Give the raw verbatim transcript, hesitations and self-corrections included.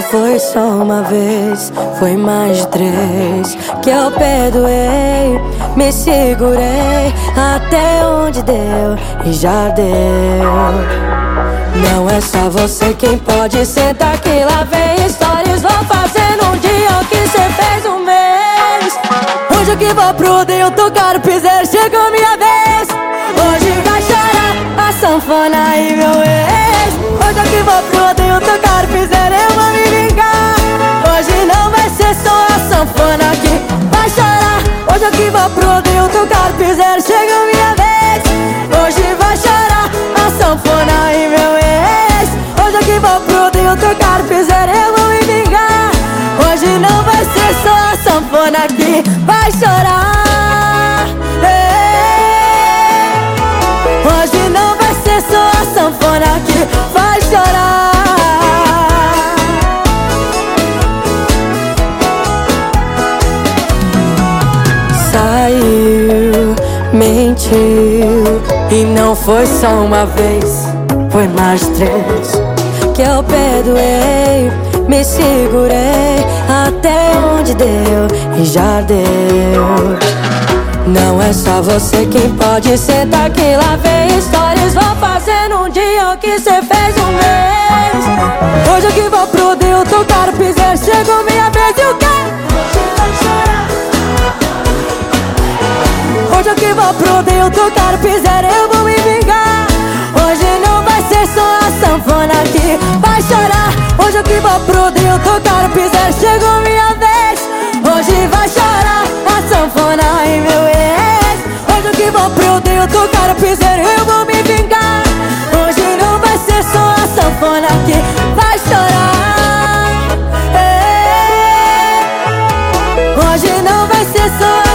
foi só uma vez, foi mais de três que eu perdoei. Me segurei até onde deu e já deu. Não é só você quem pode sentar que lá vem histórias. Vou fazer num dia o que cê fez um mês. Hoje que vou pro Deus tocar o piseiro, chegou minha vez. Hoje vai chorar a sanfona e meu ex. Hoje que vou pro Deus tocar o piseiro, eu vou me vingar. Hoje não vai ser só a sanfona que vai chorar. Hoje que vou pro Deus tocar o piseiro, chegou minha vez. Hoje vai chorar a sanfona e meu ex. Hoje que vou pro Deus tocar o piseiro, eu vou me vingar. Hoje não vai ser só a sanfona que vai chorar. Ei. Hoje não vai ser só a sanfona que vai chorar. Saiu, mentiu, e não foi só uma vez, foi mais três que eu perdoei. Me segurei até onde deu e já deu. Não é só você quem pode sentar que lá vem histórias. Vou fazer num dia o que cê fez um mês. Hoje eu que vou pro Deus tocar o piseiro, chegou minha vez e o quê? Hoje eu que vou pro Deus tocar o piseiro, eu vou me vingar. Hoje não vai ser só a sanfona que vai chorar. Hoje eu que vou pro Deus tocar o piseiro, chegou minha vez. Hoje vai chorar a sanfona e meu ex. Hoje eu que vou pro Deus tocar o piseiro, eu vou me vingar. Hoje não vai ser só a sanfona que vai chorar. Ei. Hoje não vai ser só